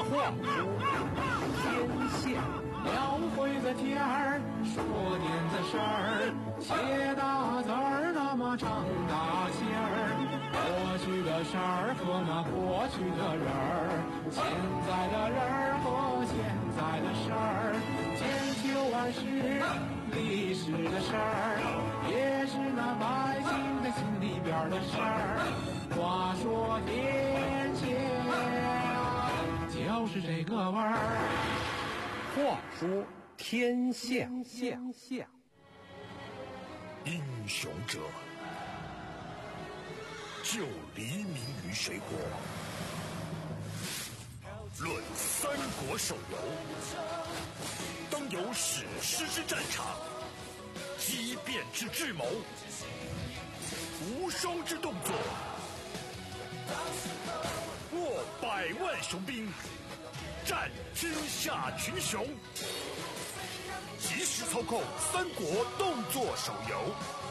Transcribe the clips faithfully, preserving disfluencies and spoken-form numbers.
话说天下， 描绘的天儿，说点子事儿，写大字儿，那么长大线儿。过去的事儿和那过去的人儿，现在的人儿和现在的事儿，千秋万世历史的事儿，也是那百姓的心里边的事儿。话说天下，就是这个味儿。 话说天下，天下， 英雄者救黎民于水火。论三国手游，当有史诗之战场，激变之智谋，无双之动作，握百万雄兵，战天下群雄。即时操控三国动作手游，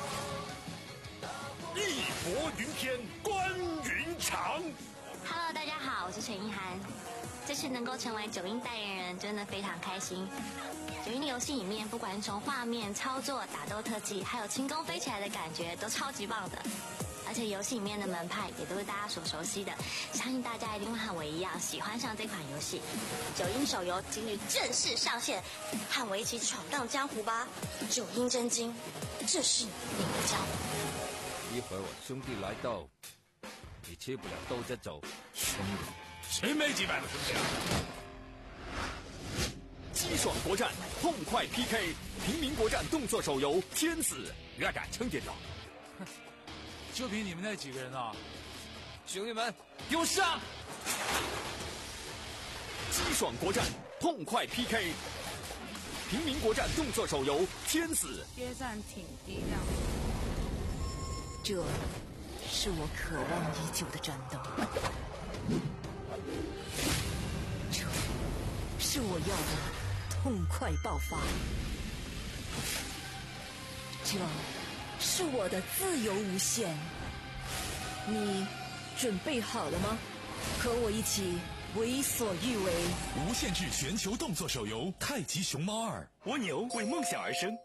义薄云天，关云长。 Hello， 大家好，我是陈意涵。这次能够成为九阴代言人，真的非常开心。九阴的游戏里面，不管是从画面、操作、打斗特技，还有轻功飞起来的感觉，都超级棒的。而且游戏里面的门派也都是大家所熟悉的，相信大家一定会和我一样喜欢上这款游戏。九阴手游今日正式上线，和我一起闯荡江湖吧！九阴真经，这是你的教。 一会儿我兄弟来到，你吃不了兜着走。 兄弟，谁没几百个兄弟啊？ 激爽国战，痛快 P K， 平民国战动作手游《天子》，我敢称点到。 就凭你们那几个人啊！ 兄弟们，给我上！ 激爽国战，痛快 P K， 平民国战动作手游《天子》。 约战挺低调。 这是我渴望已久的战斗，这是我要的痛快爆发，这是我的自由无限。你准备好了吗？和我一起为所欲为。 无限制全球动作手游《太极熊猫二》， 蜗牛为梦想而生。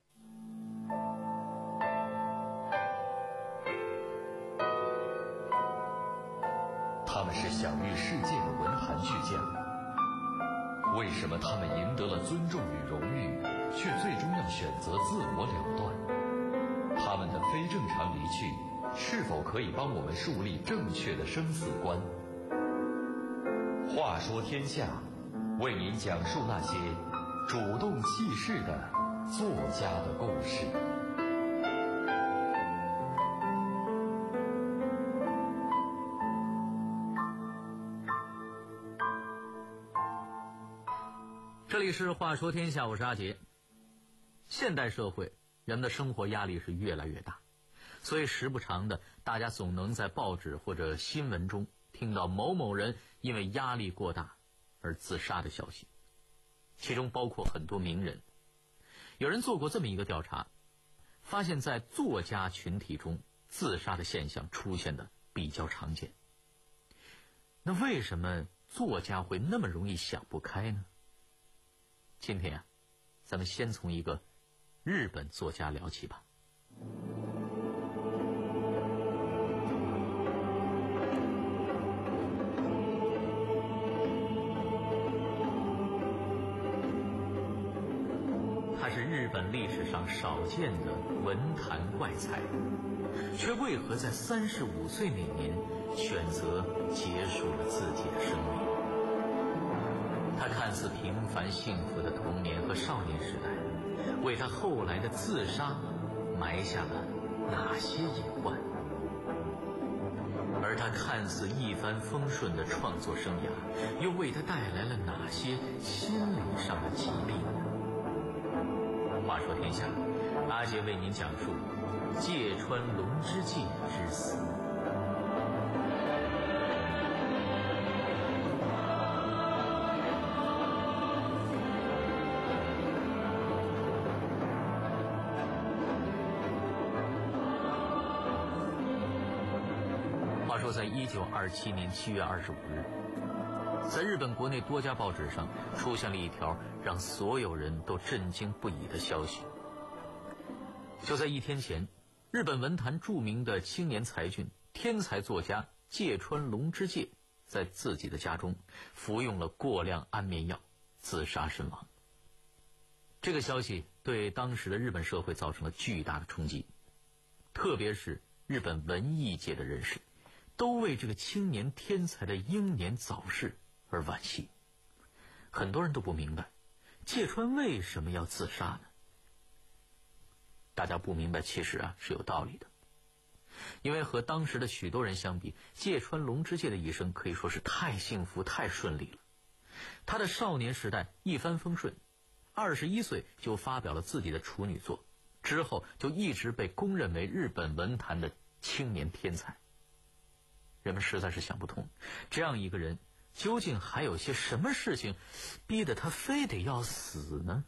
他们是享誉世界的文坛巨匠，为什么他们赢得了尊重与荣誉，却最终要选择自我了断？他们的非正常离去，是否可以帮我们树立正确的生死观？话说天下，为您讲述那些主动弃世的作家的故事。 这里是话说天下，我是阿杰。现代社会，人们的生活压力是越来越大，所以时不常的，大家总能在报纸或者新闻中听到某某人因为压力过大而自杀的消息，其中包括很多名人。有人做过这么一个调查，发现在作家群体中，自杀的现象出现的比较常见。那为什么作家会那么容易想不开呢？今天啊，咱们先从一个日本作家聊起吧。他是日本历史上少见的文坛怪才，却为何在三十五岁那年选择结束了自己的生命？他看似平凡幸福的童年和少年时代，为他后来的自杀埋下了哪些隐患？而他看似一帆风顺的创作生涯，又为他带来了哪些心理上的疾病呢？话说天下，阿杰为您讲述芥川龙之介之死。话说在一九二七年七月二十五日， 在日本国内多家报纸上出现了一条让所有人都震惊不已的消息。就在一天前，日本文坛著名的青年才俊、天才作家芥川龙之介在自己的家中服用了过量安眠药，自杀身亡。这个消息对当时的日本社会造成了巨大的冲击，特别是日本文艺界的人士都为这个青年天才的英年早逝而惋惜。很多人都不明白芥川为什么要自杀呢？大家不明白其实啊是有道理的。因为和当时的许多人相比，芥川龙之介的一生可以说是太幸福太顺利了。他的少年时代一帆风顺，二十一岁就发表了自己的处女作，之后就一直被公认为日本文坛的青年天才。人们实在是想不通，这样一个人究竟还有些什么事情逼得他非得要死呢？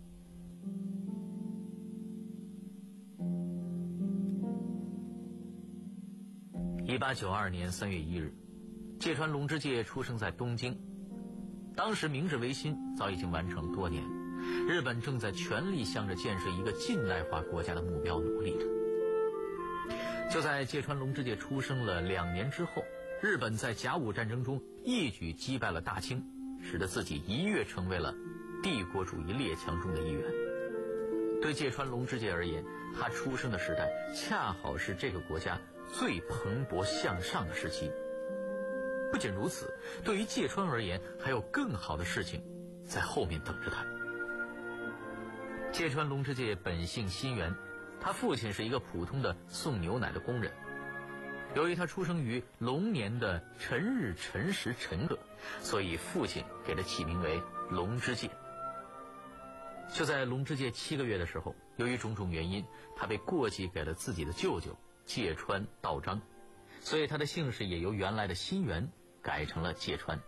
一八九二年三月一日，芥川龙之介出生在东京。当时明治维新早已经完成多年，日本正在全力向着建设一个近代化国家的目标努力着。就在芥川龙之介出生了两年之后，日本在甲午战争中一举击败了大清，使得自己一跃成为了帝国主义列强中的一员。对芥川龙之介而言，他出生的时代恰好是这个国家最蓬勃向上的时期。不仅如此，对于芥川而言，还有更好的事情在后面等着他。芥川龙之介本姓新元，他父亲是一个普通的送牛奶的工人。由于他出生于龙年的辰日辰时辰刻，所以父亲给他起名为龙之介。就在龙之介七个月的时候，由于种种原因，他被过继给了自己的舅舅芥川道章，所以他的姓氏也由原来的新元改成了芥川。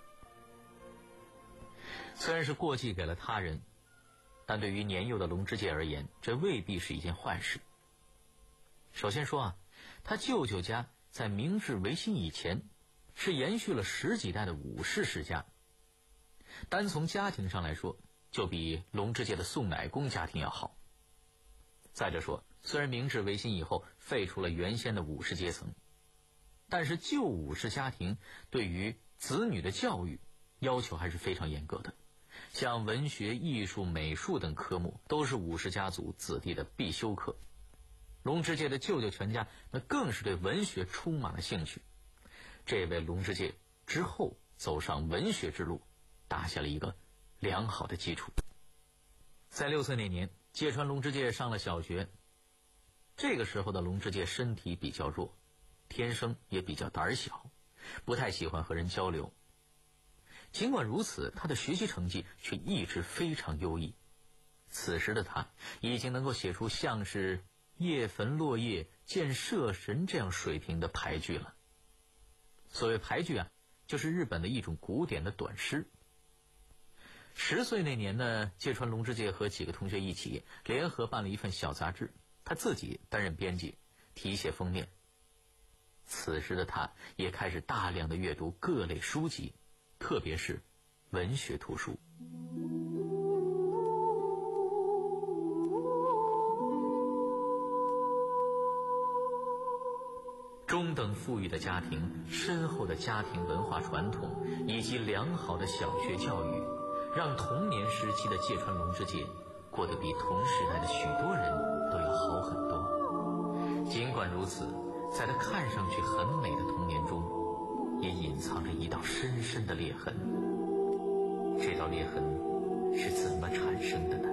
虽然是过继给了他人，但对于年幼的龙之介而言，这未必是一件坏事。首先说啊，他舅舅家在明治维新以前是延续了十几代的武士世家，单从家庭上来说，就比龙之介的送奶工家庭要好。再者说，虽然明治维新以后废除了原先的武士阶层，但是旧武士家庭对于子女的教育要求还是非常严格的，像文学、艺术、美术等科目都是武士家族子弟的必修课。龙之介的舅舅全家那更是对文学充满了兴趣，这为龙之介之后走上文学之路打下了一个良好的基础。在六岁那年，芥川龙之介上了小学。这个时候的龙之介身体比较弱，天生也比较胆小，不太喜欢和人交流。尽管如此，他的学习成绩却一直非常优异。此时的他已经能够写出像是夜焚落叶见射神这样水平的俳句了。所谓俳句啊，就是日本的一种古典的短诗。十岁那年呢，芥川龙之介和几个同学一起联合办了一份小杂志，他自己担任编辑，题写封面。此时的他也开始大量的阅读各类书籍，特别是文学图书。中等富裕的家庭、深厚的家庭文化传统以及良好的小学教育，让童年时期的芥川龙之介过得比同时代的许多人都要好很多。尽管如此，在他看上去很美的童年中，也隐藏着一道深深的裂痕。这道裂痕是怎么产生的呢？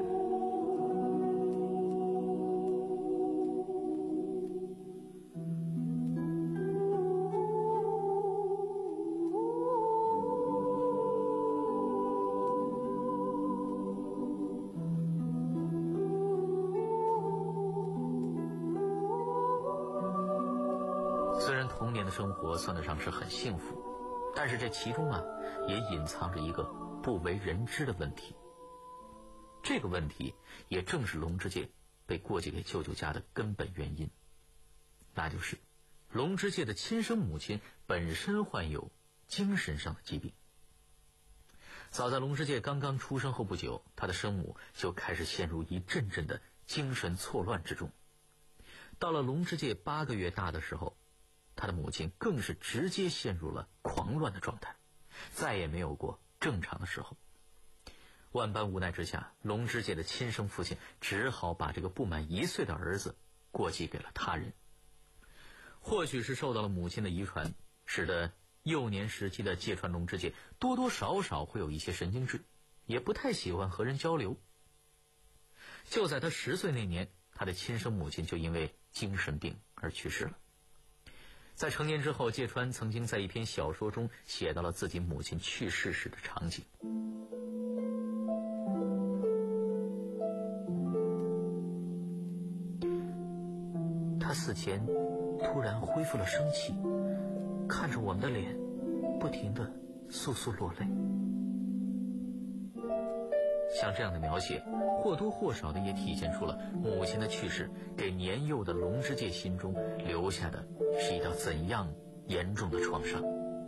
虽然童年的生活算得上是很幸福，但是这其中啊，也隐藏着一个不为人知的问题。这个问题也正是龙之介被过继给舅舅家的根本原因，那就是龙之介的亲生母亲本身患有精神上的疾病。 早在龙之介刚刚出生后不久，他的生母就开始陷入一阵阵的精神错乱之中。到了龙之介八个月大的时候，他的母亲更是直接陷入了狂乱的状态，再也没有过正常的时候。万般无奈之下，龙之介的亲生父亲只好把这个不满一岁的儿子过继给了他人。或许是受到了母亲的遗传，使得幼年时期的芥川龙之介多多少少会有一些神经质，也不太喜欢和人交流。就在他十岁那年，他的亲生母亲就因为精神病而去世了。在成年之后，芥川曾经在一篇小说中写到了自己母亲去世时的场景。他死前突然恢复了生气，看着我们的脸，不停地簌簌落泪。像这样的描写，或多或少的也体现出了母亲的去世给年幼的龙之介心中留下的是一道怎样严重的创伤。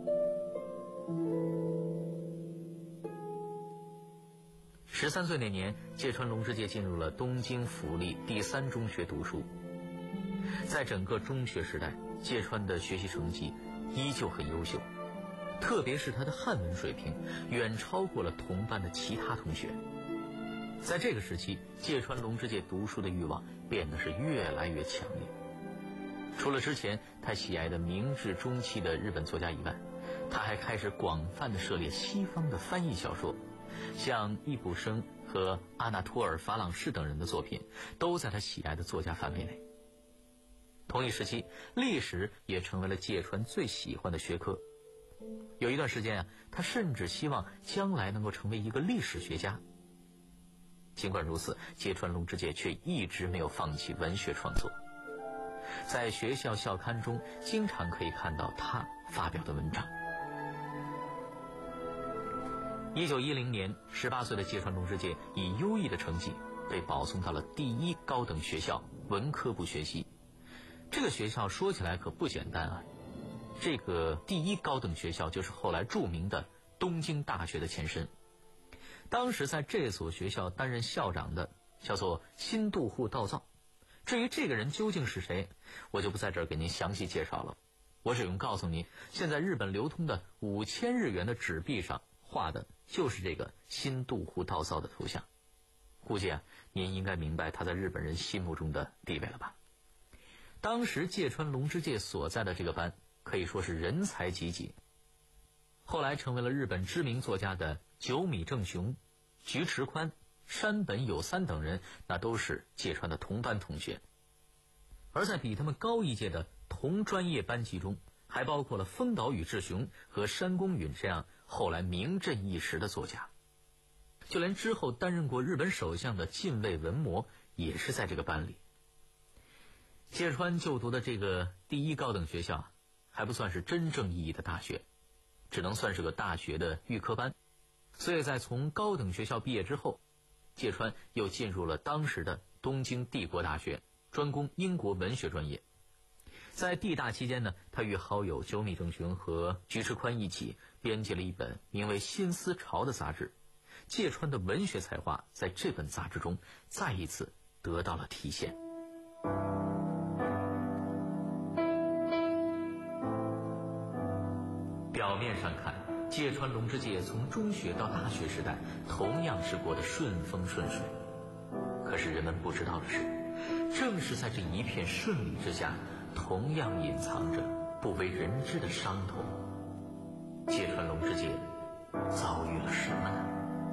十三岁那年，芥川龙之介进入了东京府立第三中学读书。在整个中学时代，芥川的学习成绩依旧很优秀，特别是他的汉文水平远超过了同班的其他同学。在这个时期，芥川龙之介读书的欲望变得是越来越强烈。除了之前他喜爱的明治中期的日本作家以外，他还开始广泛的涉猎西方的翻译小说，像易卜生和阿纳托尔·法朗士等人的作品都在他喜爱的作家范围内。同一时期，历史也成为了芥川最喜欢的学科。有一段时间啊，他甚至希望将来能够成为一个历史学家。尽管如此，芥川龙之介却一直没有放弃文学创作。在学校校刊中，经常可以看到他发表的文章。一九一零年，十八岁的芥川龙之介以优异的成绩被保送到了第一高等学校文科部学习。这个学校说起来可不简单啊！这个第一高等学校就是后来著名的东京大学的前身。当时在这所学校担任校长的叫做新渡户道造。至于这个人究竟是谁，我就不在这儿给您详细介绍了。我只用告诉您，现在日本流通的五千日元的纸币上画的就是这个新渡户道造的头像。估计啊，您应该明白他在日本人心目中的地位了吧？当时芥川龙之介所在的这个班可以说是人才济济，后来成为了日本知名作家的久米正雄、菊池宽、山本有三等人，那都是芥川的同班同学。而在比他们高一届的同专业班级中，还包括了丰岛宇治雄和山宫允这样后来名震一时的作家。就连之后担任过日本首相的近卫文磨也是在这个班里。芥川就读的这个第一高等学校还不算是真正意义的大学，只能算是个大学的预科班。所以在从高等学校毕业之后，芥川又进入了当时的东京帝国大学，专攻英国文学专业。在帝大期间呢，他与好友久米正雄和菊池宽一起编辑了一本名为《新思潮》的杂志。芥川的文学才华在这本杂志中再一次得到了体现。表面上看，芥川龙之介从中学到大学时代同样是过得顺风顺水。可是人们不知道的是，正是在这一片顺利之下，同样隐藏着不为人知的伤痛。芥川龙之介遭遇了什么呢？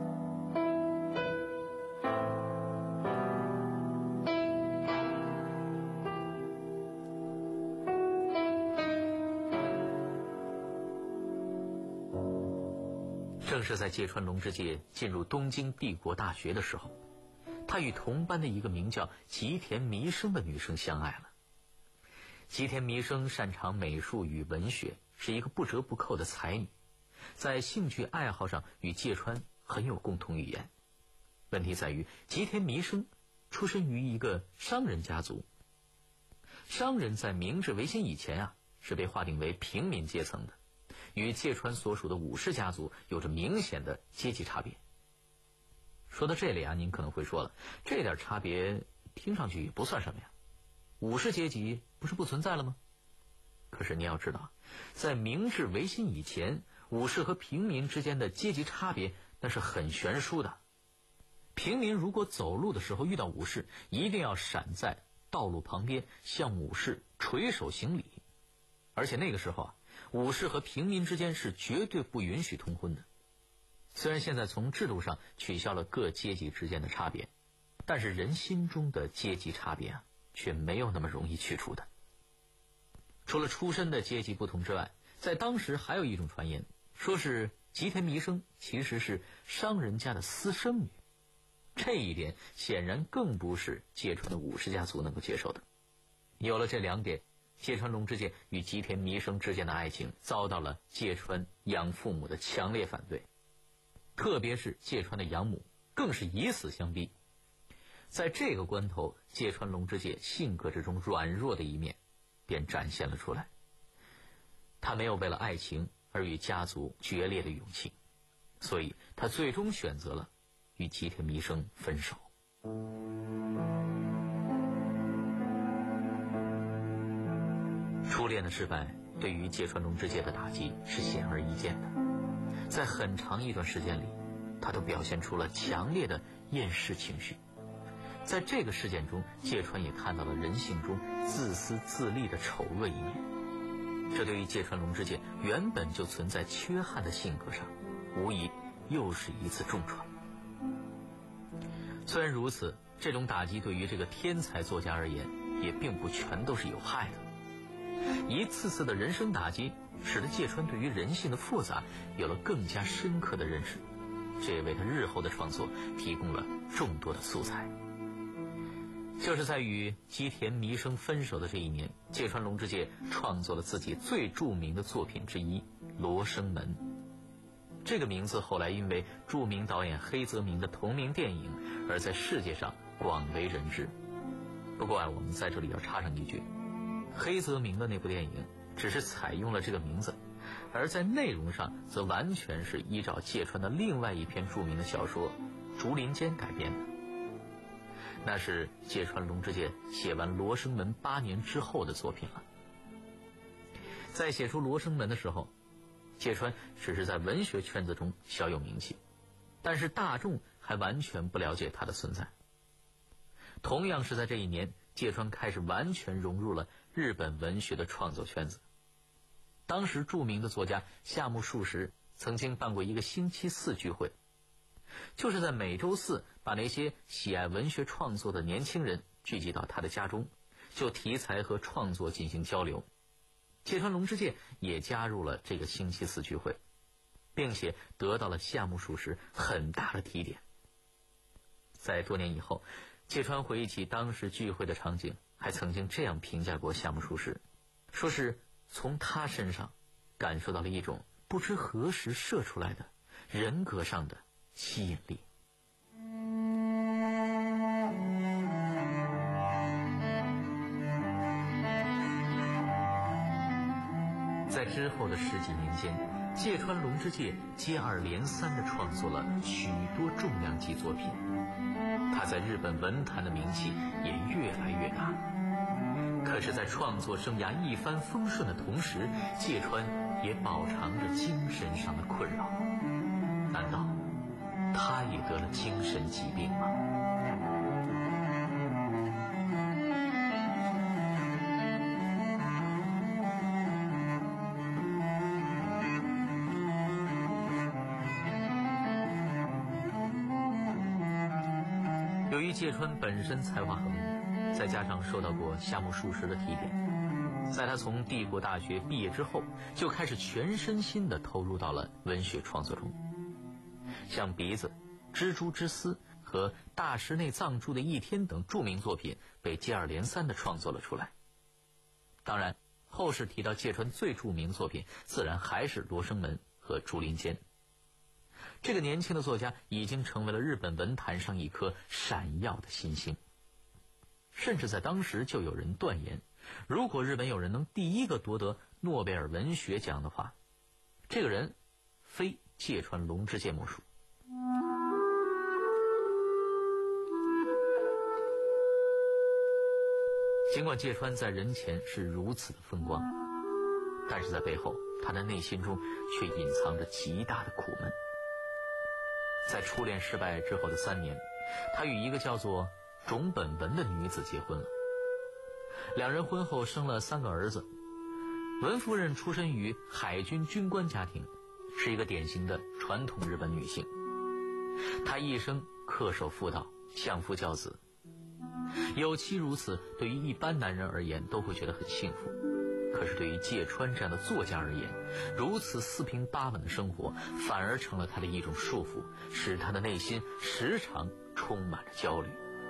正是在芥川龙之介进入东京帝国大学的时候，他与同班的一个名叫吉田弥生的女生相爱了。吉田弥生擅长美术与文学，是一个不折不扣的才女，在兴趣爱好上与芥川很有共同语言。问题在于，吉田弥生出身于一个商人家族。商人在明治维新以前啊，是被划定为平民阶层的， 与芥川所属的武士家族有着明显的阶级差别。说到这里啊，您可能会说了，这点差别听上去也不算什么呀，武士阶级不是不存在了吗？可是你要知道，在明治维新以前，武士和平民之间的阶级差别那是很悬殊的。平民如果走路的时候遇到武士，一定要闪在道路旁边，向武士垂手行礼。而且那个时候啊，武士和平民之间是绝对不允许通婚的。虽然现在从制度上取消了各阶级之间的差别，但是人心中的阶级差别啊，却没有那么容易去除的。除了出身的阶级不同之外，在当时还有一种传言，说是吉田弥生其实是商人家的私生女。这一点显然更不是芥川的武士家族能够接受的。有了这两点，芥川龙之介与吉田弥生之间的爱情遭到了芥川养父母的强烈反对，特别是芥川的养母更是以死相逼。在这个关头，芥川龙之介性格之中软弱的一面便展现了出来。他没有为了爱情而与家族决裂的勇气，所以他最终选择了与吉田弥生分手。初恋的失败对于芥川龙之介的打击是显而易见的，在很长一段时间里，他都表现出了强烈的厌世情绪。在这个事件中，芥川也看到了人性中自私自利的丑恶一面，这对于芥川龙之介原本就存在缺憾的性格上，无疑又是一次重创。虽然如此，这种打击对于这个天才作家而言，也并不全都是有害的。一次次的人生打击，使得芥川对于人性的复杂有了更加深刻的认识，这也为他日后的创作提供了众多的素材。就是在与吉田弥生分手的这一年，芥川龙之介创作了自己最著名的作品之一《罗生门》。这个名字后来因为著名导演黑泽明的同名电影而在世界上广为人知。不过啊，我们在这里要插上一句，黑泽明的那部电影只是采用了这个名字，而在内容上则完全是依照芥川的另外一篇著名的小说《竹林间》改编的。那是芥川龙之介写完《罗生门》八年之后的作品了。在写出《罗生门》的时候，芥川只是在文学圈子中小有名气，但是大众还完全不了解他的存在。同样是在这一年，芥川开始完全融入了日本文学的创作圈子。当时著名的作家夏目漱石曾经办过一个星期四聚会，就是在每周四把那些喜爱文学创作的年轻人聚集到他的家中，就题材和创作进行交流。芥川龙之介也加入了这个星期四聚会，并且得到了夏目漱石很大的提点。在多年以后，芥川回忆起当时聚会的场景，还曾经这样评价过夏目漱石，说是从他身上感受到了一种不知何时射出来的人格上的吸引力。在之后的十几年间，芥川龙之介接二连三地创作了许多重量级作品，他在日本文坛的名气也越来越大。可是在创作生涯一帆风顺的同时，芥川也饱尝着精神上的困扰。难道他也得了精神疾病吗？由于芥川本身才华横溢，再加上受到过夏目漱石的提点，在他从帝国大学毕业之后，就开始全身心地投入到了文学创作中。像《鼻子》《蜘蛛之丝》和大石内藏柱的一天等著名作品被接二连三地创作了出来。当然，后世提到芥川最著名的作品，自然还是《罗生门》和《竹林间》。这个年轻的作家已经成为了日本文坛上一颗闪耀的新星。甚至在当时就有人断言，如果日本有人能第一个夺得诺贝尔文学奖的话， 这个人非芥川龙之介莫属。尽管芥川在人前是如此的风光，但是在背后，他的内心中却隐藏着极大的苦闷。在初恋失败之后的三年，他与一个叫做种本文的女子结婚了。两人婚后生了三个儿子。文夫人出身于海军军官家庭，是一个典型的传统日本女性。她一生恪守妇道，相夫教子。有妻如此，对于一般男人而言都会觉得很幸福。可是对于芥川这样的作家而言，如此四平八稳的生活反而成了他的一种束缚，使他的内心时常充满着焦虑。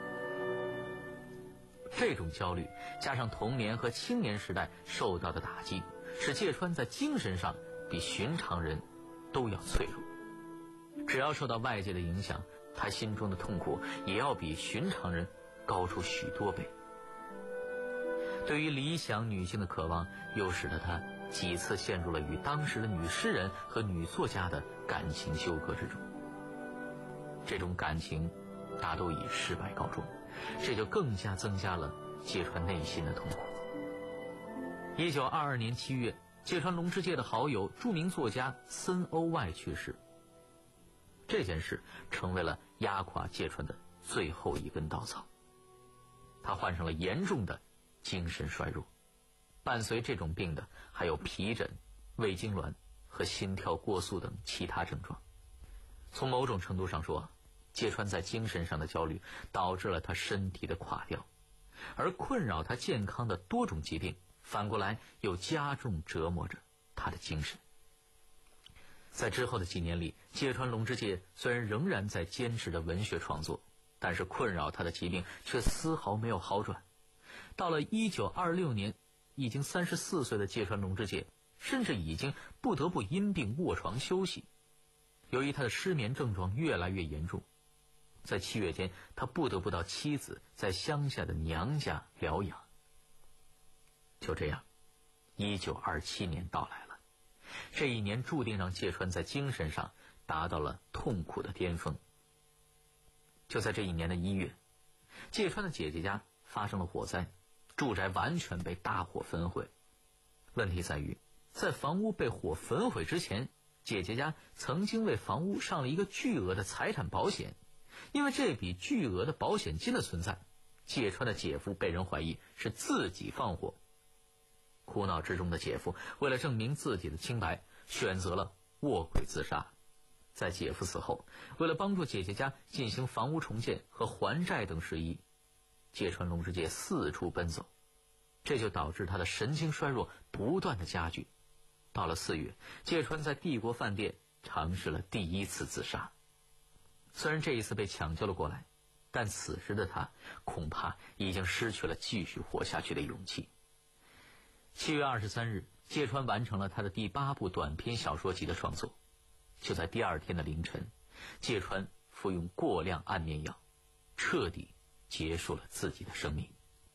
这种焦虑加上童年和青年时代受到的打击，使芥川在精神上比寻常人都要脆弱。只要受到外界的影响，他心中的痛苦也要比寻常人高出许多倍。对于理想女性的渴望，又使得他几次陷入了与当时的女诗人和女作家的感情纠葛之中。这种感情大都以失败告终，这就更加增加了芥川内心的痛苦。一九二二年七月，芥川龙之介的好友著名作家森鸥外去世。这件事成为了压垮芥川的最后一根稻草。他患上了严重的精神衰弱，伴随这种病的还有皮疹、胃痉挛和心跳过速等其他症状。从某种程度上说，芥川在精神上的焦虑导致了他身体的垮掉，而困扰他健康的多种疾病反过来又加重折磨着他的精神。在之后的几年里，芥川龙之介虽然仍然在坚持着文学创作，但是困扰他的疾病却丝毫没有好转。到了一九二六年，已经三十四岁的芥川龙之介甚至已经不得不因病卧床休息。由于他的失眠症状越来越严重，在七月间，他不得不到妻子在乡下的娘家疗养。就这样，一九二七年到来了。这一年注定让芥川在精神上达到了痛苦的巅峰。就在这一年的一月，芥川的姐姐家发生了火灾，住宅完全被大火焚毁。问题在于，在房屋被火焚毁之前，姐姐家曾经为房屋上了一个巨额的财产保险。因为这笔巨额的保险金的存在，芥川的姐夫被人怀疑是自己放火。苦恼之中的姐夫为了证明自己的清白，选择了卧轨自杀。在姐夫死后，为了帮助姐姐家进行房屋重建和还债等事宜，芥川龙之介四处奔走，这就导致他的神经衰弱不断的加剧。到了四月，芥川在帝国饭店尝试了第一次自杀。虽然这一次被抢救了过来，但此时的他恐怕已经失去了继续活下去的勇气。七月二十三日，芥川完成了他的第八部短篇小说集的创作。就在第二天的凌晨，芥川服用过量安眠药，彻底结束了自己的生命。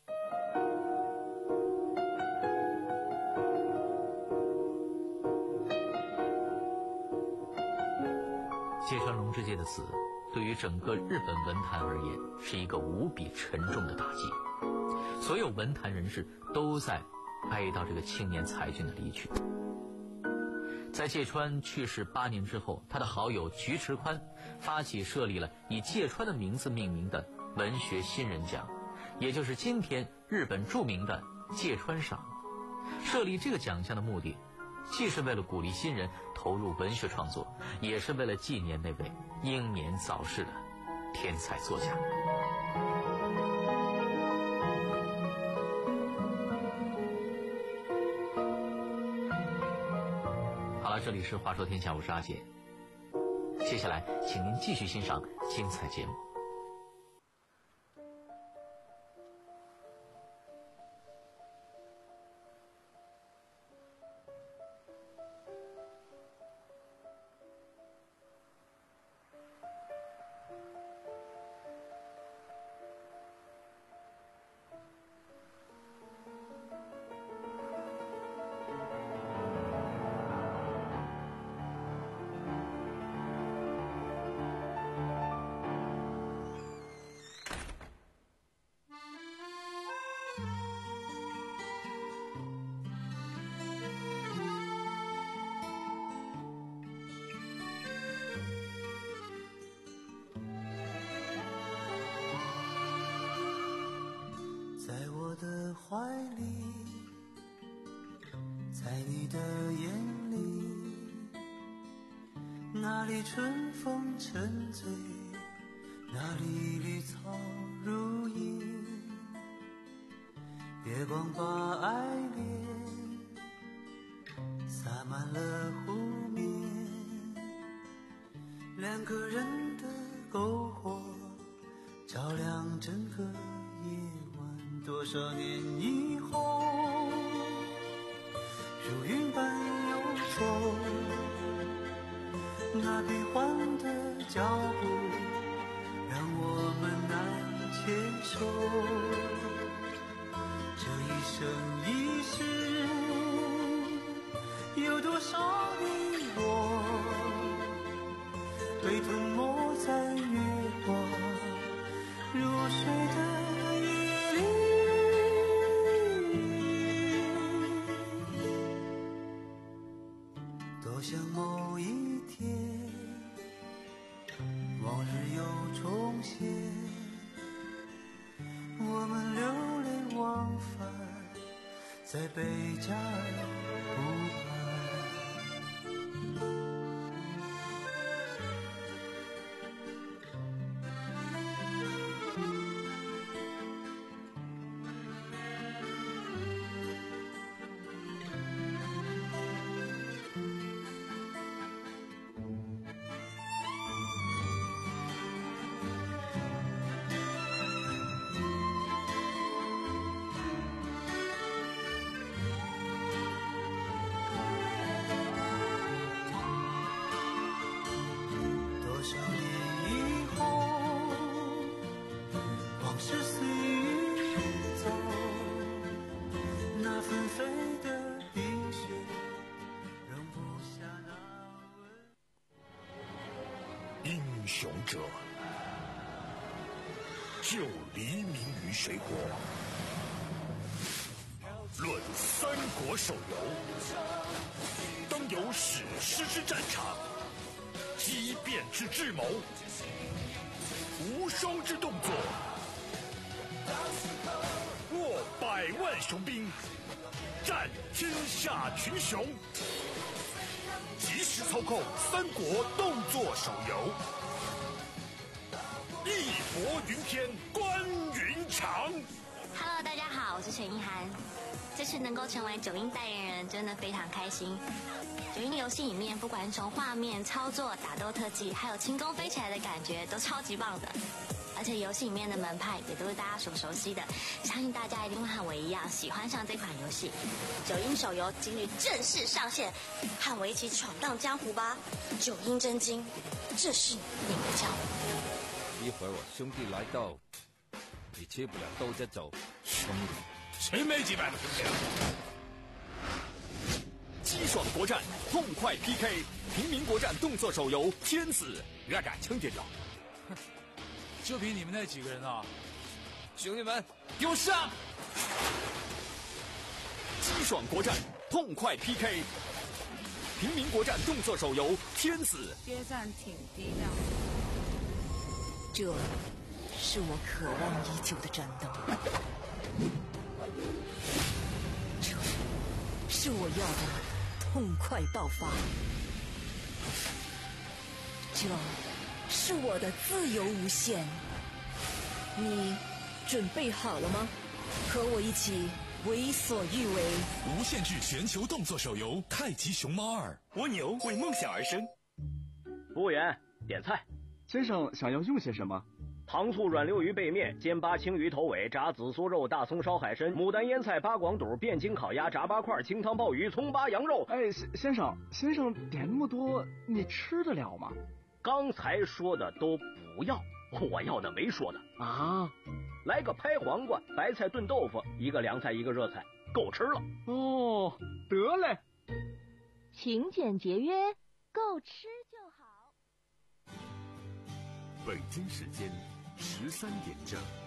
芥川龙之介的死，对于整个日本文坛而言是一个无比沉重的打击。所有文坛人士都在哀悼这个青年才俊的离去。在芥川去世八年之后，他的好友菊池宽发起设立了以芥川的名字命名的文学新人奖，也就是今天日本著名的芥川赏。设立这个奖项的目的，既是为了鼓励新人投入文学创作，也是为了纪念那位英年早逝的天才作家。好了，这里是话说天下，我是阿杰。接下来请您继续欣赏精彩节目。 那里春风沉醉，那里绿草如茵，月光把爱恋洒满了湖面，两个人的篝火照亮整个夜晚。多少年以后，如云般游走，那变幻的脚步让我们难牵手。这一生一世，有多少你我被吞没在月光如水的夜里。多想某一天，往日又重现，我们流连忘返在贝加尔湖畔。 英雄者，就黎明于水火。论三国手游，当有史诗之战场，激变之智谋，无双之动作，握百万雄兵，战天下群雄。即时操控三国动作手游，义薄云天，关云长。 Hello， 大家好，我是陈意涵。这次能够成为九阴代言人，真的非常开心。九阴的游戏里面，不管是从画面、操作、打斗特技，还有轻功飞起来的感觉，都超级棒的。而且游戏里面的门派也都是大家所熟悉的，相信大家一定会和我一样喜欢上这款游戏。九阴手游今日正式上线，和我一起闯荡江湖吧！九阴真经，这是你的江湖。 一会儿我兄弟来到，你吃不了兜着走。 兄弟，谁没几百个兄弟啊？ 激爽国战，痛快 P K， 平民国战动作手游《天子》，热感撑点着。 就凭你们那几个人啊！ 兄弟们， 给我上！激爽国战，痛快 P K， 平民国战动作手游《天子》。 接战挺低调。 这是我渴望已久的战斗，这是我要的痛快爆发，这是我的自由无限。你准备好了吗？和我一起为所欲为。 无限制全球动作手游《太极熊猫二》，蜗牛为梦想而生。 服务员，点菜。 先生想要用些什么？ 糖醋软溜鱼背面、煎巴青鱼头尾、炸紫苏肉、大葱烧海参、牡丹腌菜、八广肚、汴京烤鸭、炸八块、清汤鲍鱼、葱巴羊肉。 哎，先生，先生点那么多，你吃得了吗？ 刚才说的都不要，我要的没说的啊！ 来个拍黄瓜、白菜炖豆腐，一个凉菜，一个热菜，够吃了。 哦，得嘞。 勤俭节约，够吃就好。 北京时间十三点整。